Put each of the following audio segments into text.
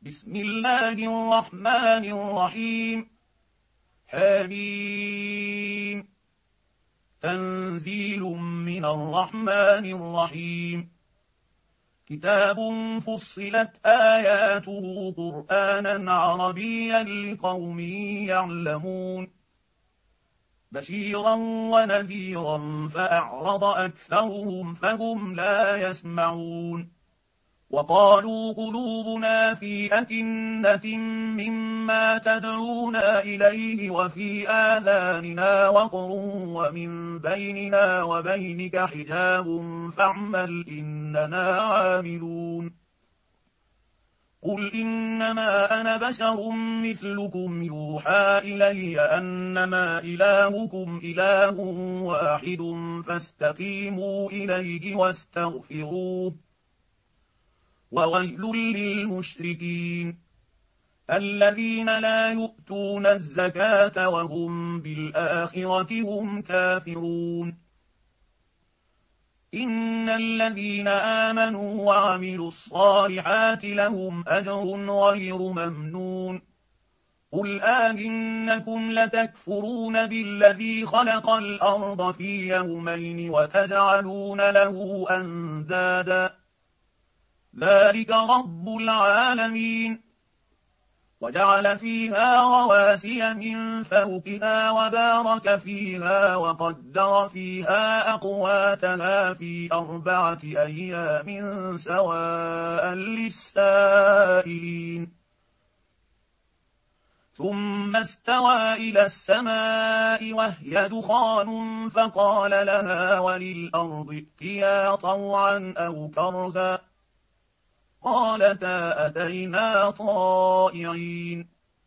بسم الله الرحمن الرحيم. حميم. تنزيل من الرحمن الرحيم. كتاب فصلت آياته قرآنا عربيا لقوم يعلمون. بشيرا ونذيرا فأعرض أكثرهم فهم لا يسمعون. وقالوا قلوبنا في أكنة مما تدعونا إليه وفي آذاننا وقر ومن بيننا وبينك حجاب فاعمل إننا عاملون. قل إنما أنا بشر مثلكم يوحى إلي أنما إلهكم إله واحد فاستقيموا إليه واستغفروه. وويل للمشركين الذين لا يؤتون الزكاة وهم بالآخرة هم كافرون. إن الذين آمنوا وعملوا الصالحات لهم أجر غير ممنون. قل إنكم لتكفرون بالذي خلق الأرض في يومين وتجعلون له أندادا ذلك رب العالمين. وجعل فيها رواسي من فوقها وبارك فيها وقدر فيها أقواتها في 4 أيام سواء للسائلين. ثم استوى إلى السماء وهي دخان فقال لها وللأرض ائتيا طوعا أو كرها قالتا أتينا طائعين.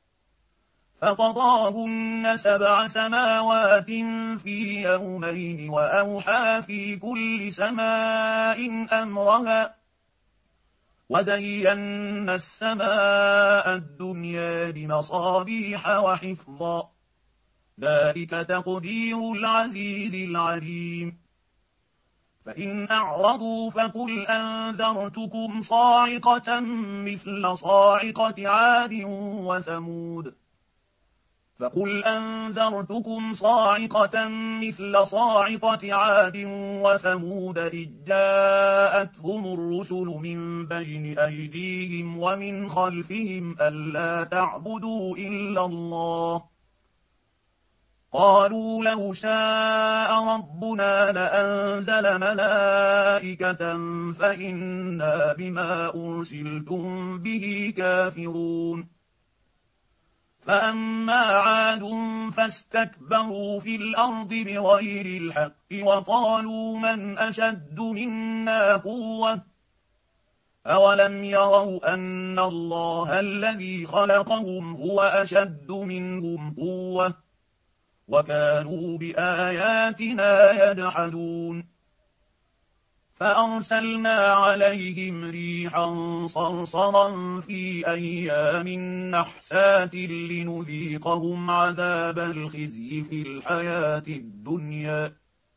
فقضاهن 7 سماوات في يومين وأوحى في كل سماء أمرها وزينا السماء الدنيا بمصابيح وحفظا ذلك تقدير العزيز العليم. فإن أعرضوا فقل أنذرتكم صاعقة مثل صاعقة عاد وثمود. فقل أنذرتكم صاعقة مثل صاعقة عاد وثمود إذ جاءتهم الرسل من بين أيديهم ومن خلفهم ألا تعبدوا إلا الله. قالوا لو شاء ربنا لأنزل ملائكة فإنا بما أرسلتم به كافرون. فأما عاد فاستكبروا في الأرض بغير الحق وقالوا من أشد منا قوة أولم يروا أن الله الذي خلقهم هو أشد منهم قوة وكانوا بآياتنا يجحدون. فأرسلنا عليهم ريحا صرصرا في أيام نحسات لنذيقهم عذاب الخزي في الحياة الدنيا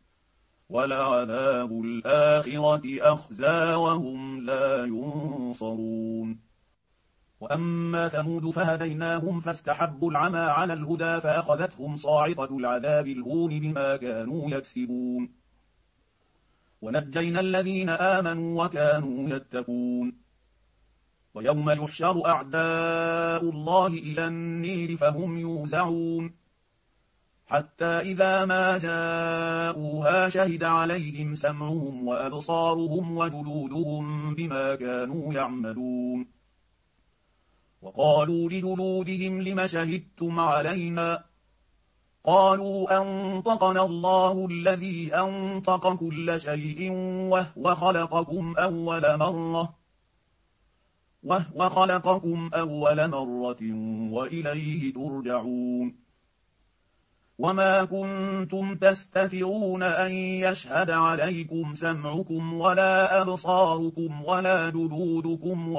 ولعذاب الآخرة أخزى وهم لا ينصرون. وأما ثمود فهديناهم فاستحبوا العمى على الهدى فأخذتهم صاعقة العذاب الهون بما كانوا يكسبون. ونجينا الذين آمنوا وكانوا يتقون. ويوم يحشر أعداء الله إلى النير فهم يوزعون حتى إذا ما جاءوها شهد عليهم سمعهم وأبصارهم وجلودهم بما كانوا يعملون. وقالوا لجلودهم لم شهدتم علينا قالوا أنطقنا الله الذي أنطق كل شيء وهو خلقكم أول مرة وإليه ترجعون. وما كنتم تستترون أن يشهد عليكم سمعكم ولا أبصاركم ولا جلودكم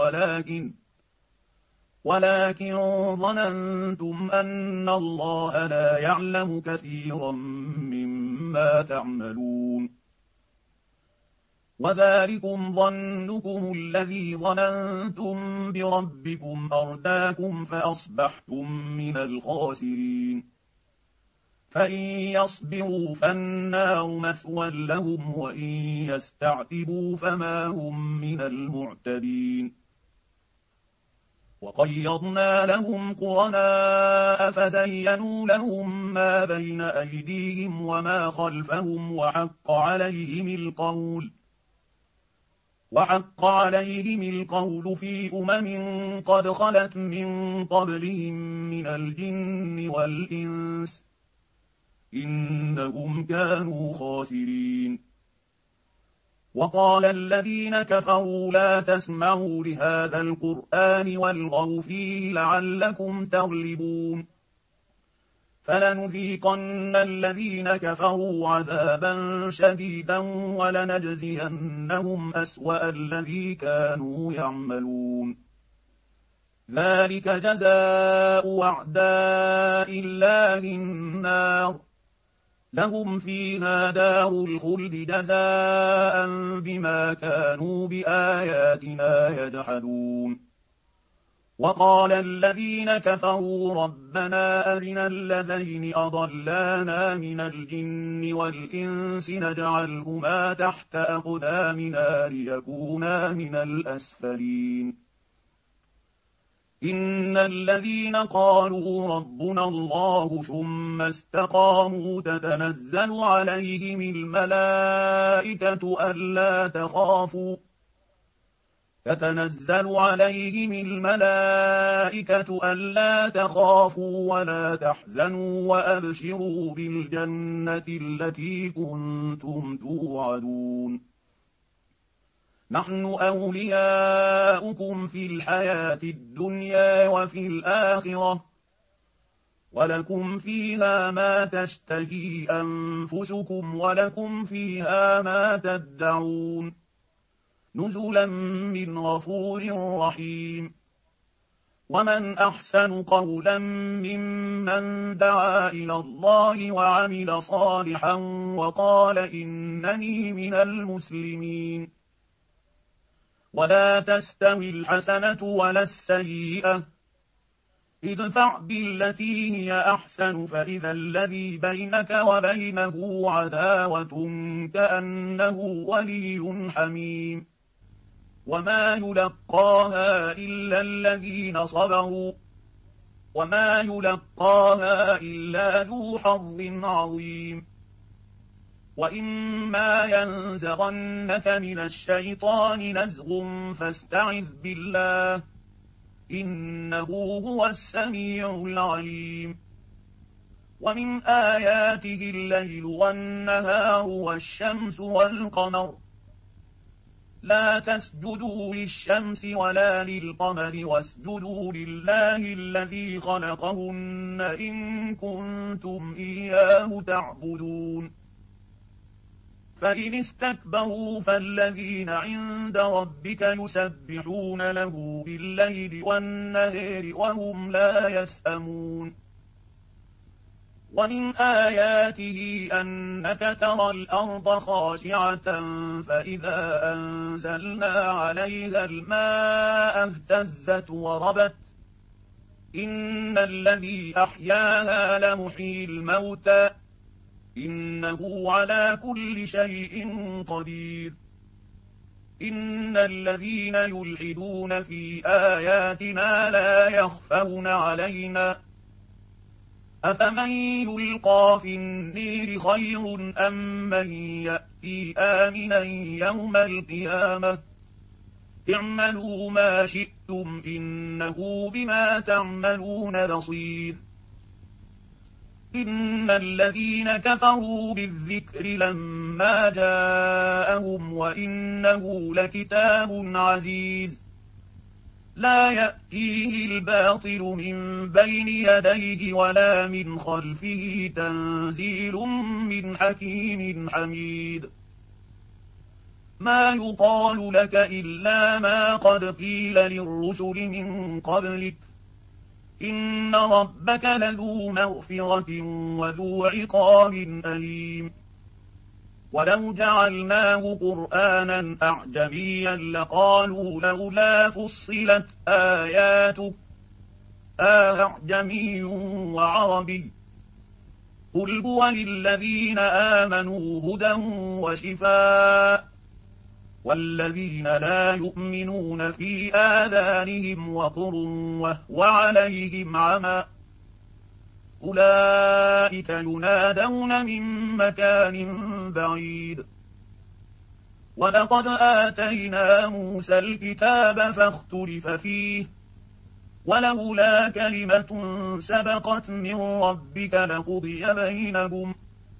ولكن ظننتم أن الله لا يعلم كثيرا مما تعملون. وذلكم ظنكم الذي ظننتم بربكم أرداكم فأصبحتم من الخاسرين فإن يصبروا فالنار مثوى لهم وإن يستعتبوا فما هم من المعتدين وقيضنا لهم قرناء فزينوا لهم ما بين أيديهم وما خلفهم وحق عليهم القول في قد خلت من قبلهم من الجن والإنس إنهم كانوا خاسرين وقال الذين كفروا لا تسمعوا لهذا القرآن والغوا فيه لعلكم تغلبون فلنذيقن الذين كفروا عذابا شديدا ولنجزينهم أسوأ الذي كانوا يعملون ذلك جزاء أعداء الله النار لهم فيها دار الخلد جزاء بما كانوا بآياتنا يجحدون وقال الذين كفروا ربنا أرنا الذين أضلانا من الجن والإنس نجعلهما تحت أقدامنا ليكونا من الأسفلين إن الذين قالوا ربنا الله ثم استقاموا تتنزل عليهم الملائكة ألا تخافوا ولا تحزنوا وأبشروا بالجنة التي كنتم توعدون نحن أولياؤكم في الحياة الدنيا وفي الآخرة ولكم فيها ما تشتهي أنفسكم ولكم فيها ما تدعون نزلا من غفور رحيم ومن أحسن قولا ممن دعا إلى الله وعمل صالحا وقال إنني من المسلمين ولا تستوي الحسنة ولا السيئة ادفع بالتي هي أحسن فإذا الذي بينك وبينه عداوة كأنه ولي حميم وما يلقاها إلا الذين صبروا وما يلقاها إلا ذو حظ عظيم وإما ينزغنك من الشيطان نزغ فاستعذ بالله إنه هو السميع العليم ومن آياته الليل والنهار والشمس والقمر لا تسجدوا للشمس ولا للقمر واسجدوا لله الذي خلقهن إن كنتم إياه تعبدون فإن استكبروا فالذين عند ربك يسبحون له بالليل والنهار وهم لا يسأمون ومن آياته أنك ترى الأرض خاشعة فإذا أنزلنا عليها الماء اهتزت وربت إن الذي أحياها لمحيي الموتى إنه على كل شيء قدير إن الذين يلحدون في آياتنا لا يخفون علينا أفمن يلقى في النير خير أم من يأتي آمنا يوم القيامة اعملوا ما شئتم إنه بما تعملون بصير إن الذين كفروا بالذكر لما جاءهم وإنه لكتاب عزيز لا يأتيه الباطل من بين يديه ولا من خلفه تنزيل من حكيم حميد ما يقال لك إلا ما قد قيل للرسل من قبلك إن ربك لذو مغفرة وذو عقاب أليم ولو جعلناه قرآنا أعجميا لقالوا لولا فصلت آياته أعجمي وعربي قل هو للذين آمنوا هدى وشفاء والذين لا يؤمنون في آذانهم وقر وهو عليهم عمى أولئك ينادون من مكان بعيد ولقد آتينا موسى الكتاب فاختلف فيه ولولا كلمة سبقت من ربك لقضي بينهم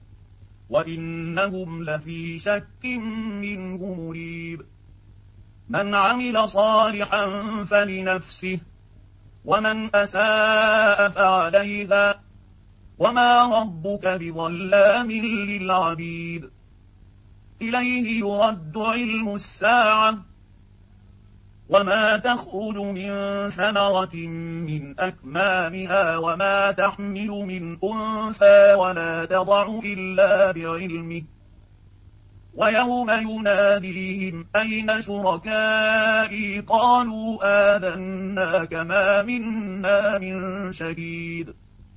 وإنهم لفي شك منه مريب من عمل صالحا فلنفسه ومن أساء فعليها وما ربك بظلام للعبيد إليه يرد علم الساعة وما تخرج من ثمرة من أكمامها وما تحمل من أنثى ولا تضع إلا بعلمه ويوم يناديهم أين شركائي قالوا آذناك ما منا من شهيد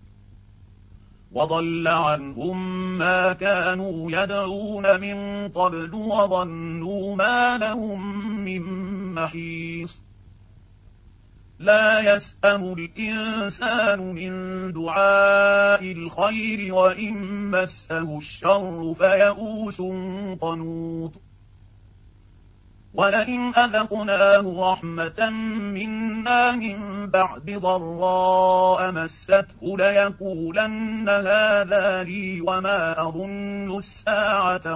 وضل عنهم ما كانوا يدعون من قبل وظنوا ما لهم من محيص لا يسأم الإنسان من دعاء الخير وإن مسه الشر فيئوس قنوط ولئن أذقناه رحمة منا من بعد ضراء مسته ليقولن هذا لي وما أظن الساعة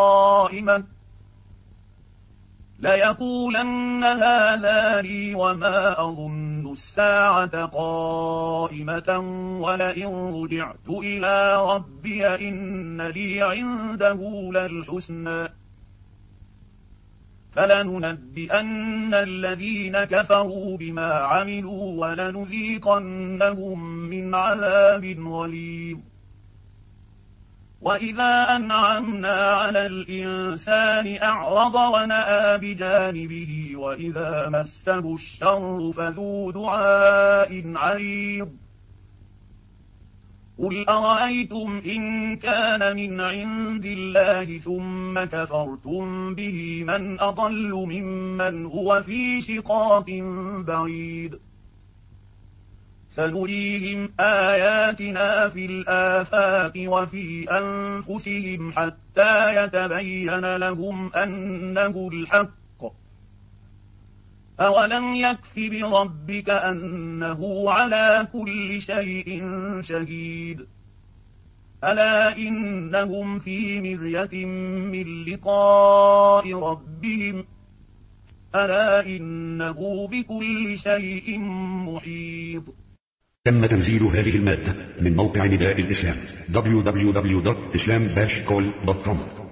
قائمة ولئن رجعت إلى ربي إن لي عنده للحسنى فلننبئن الذين كفروا بما عملوا ولنذيقنهم من عذاب غليظ وإذا أنعمنا على الإنسان أعرض ونأى بجانبه وإذا مسه الشر فذو دعاء عريض قل أرأيتم إن كان من عند الله ثم كفرتم به من أضل ممن هو في شقاق بعيد سنريهم آياتنا في الآفاق وفي أنفسهم حتى يتبين لهم أنه الحق أولم يكف بربك أنه على كل شيء شهيد ألا إنهم في مرية من لقاء ربهم ألا إنه بكل شيء محيط. تم تنزيل هذه المادة من موقع نداء الإسلام www.islam-call.com